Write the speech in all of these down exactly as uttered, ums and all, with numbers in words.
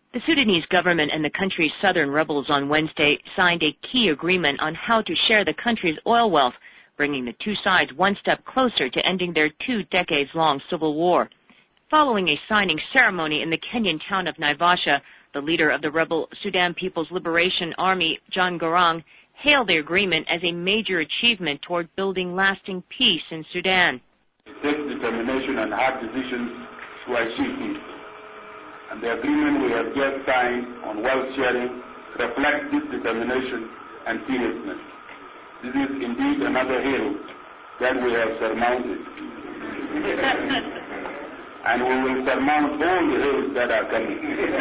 The Sudanese government and the country's southern rebels on Wednesday signed a key agreement on how to share the country's oil wealth, bringing the two sides one step closer to ending their two decades-long civil war. Following a signing ceremony in the Kenyan town of Naivasha, the leader of the rebel Sudan People's Liberation Army, John Garang, hailed the agreement as a major achievement toward building lasting peace in Sudan. It takes determination and hard decisions to achieve peace. And the agreement we have just signed on wealth sharing reflects this determination and seriousness. This is indeed another hill that we have surmounted. And we will surmount all the hills that are coming.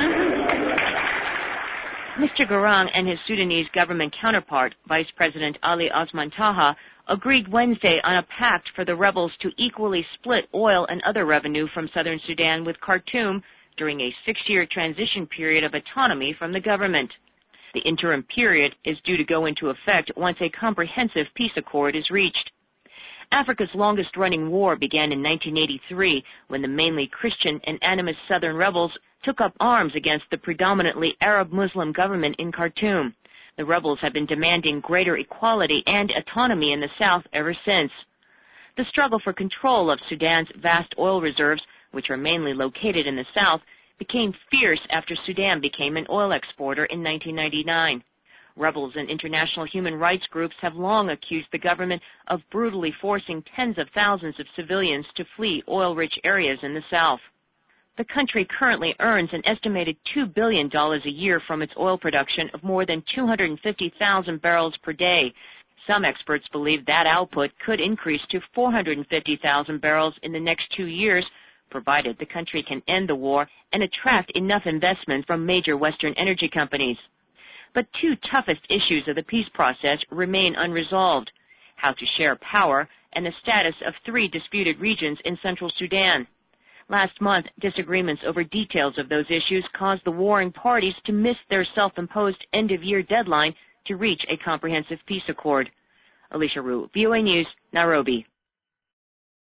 Mister Garang and his Sudanese government counterpart, Vice President Ali Osman Taha, agreed Wednesday on a pact for the rebels to equally split oil and other revenue from southern Sudan with Khartoum during a six-year transition period of autonomy from the government. The interim period is due to go into effect once a comprehensive peace accord is reached. Africa's longest-running war began in nineteen eighty-three when the mainly Christian and animist southern rebels took up arms against the predominantly Arab-Muslim government in Khartoum. The rebels have been demanding greater equality and autonomy in the south ever since. The struggle for control of Sudan's vast oil reserves, which are mainly located in the south, became fierce after Sudan became an oil exporter in nineteen ninety-nine. Rebels and international human rights groups have long accused the government of brutally forcing tens of thousands of civilians to flee oil-rich areas in the south. The country currently earns an estimated two billion dollars a year from its oil production of more than two hundred fifty thousand barrels per day. Some experts believe that output could increase to four hundred fifty thousand barrels in the next two years, provided the country can end the war and attract enough investment from major Western energy companies. But two toughest issues of the peace process remain unresolved: how to share power and the status of three disputed regions in central Sudan. Last month, disagreements over details of those issues caused the warring parties to miss their self-imposed end-of-year deadline to reach a comprehensive peace accord. Alicia Rue, V O A News, Nairobi.